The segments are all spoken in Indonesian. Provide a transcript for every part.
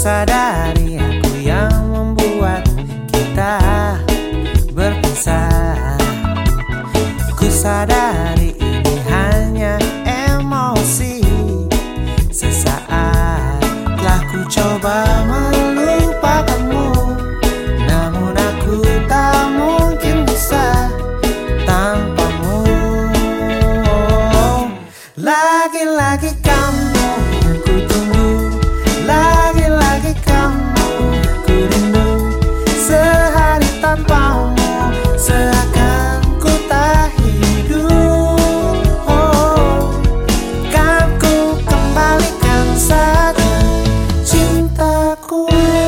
sadari aku yang membuat kita berpisah. Ku sadari ini hanya emosi sesaat. Telah ku coba melupakanmu, namun aku tak mungkin bisa tanpamu. Lagi-lagi kamu yang ku tunggu, lagi-lagi kamu yang ku rindu. Sehari tanpamu seakan ku tak hidup. Kan ku kembalikan saja cintaku.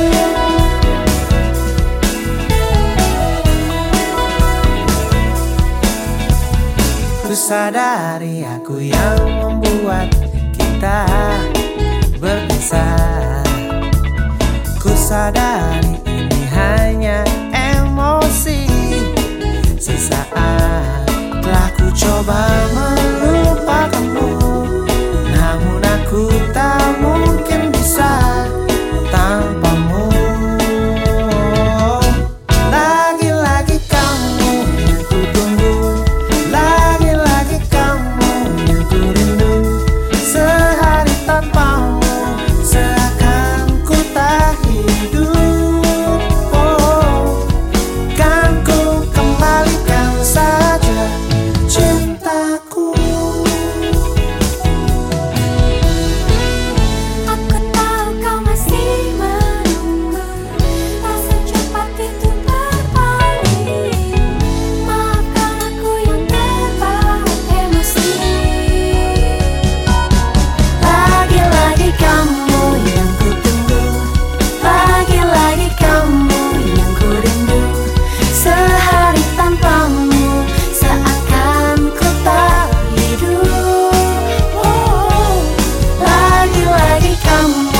Ku sadari aku yang membuat kita berpisah. Ku sadari ini hanya emosi sesaat. Telah ku coba melupakanmu, namun aku tak mungkin bisa tanpamu. Lagi-lagi kamu yang ku tunggu, lagi-lagi kamu yang ku rindu. Sehari tanpamu seakan ku tak hidup. Kan ku kembalikan saja cintaku. Aku tahu kau masih menunggu, tak secepat itu berpaling. Maafkan aku yang terbawa emosi. Lagi-lagi kamu yang ku tunggu, lagi-lagi kamu yang ku rindu. Sehari tanpamu seakan ku tak hidup. Lagi-lagi kamu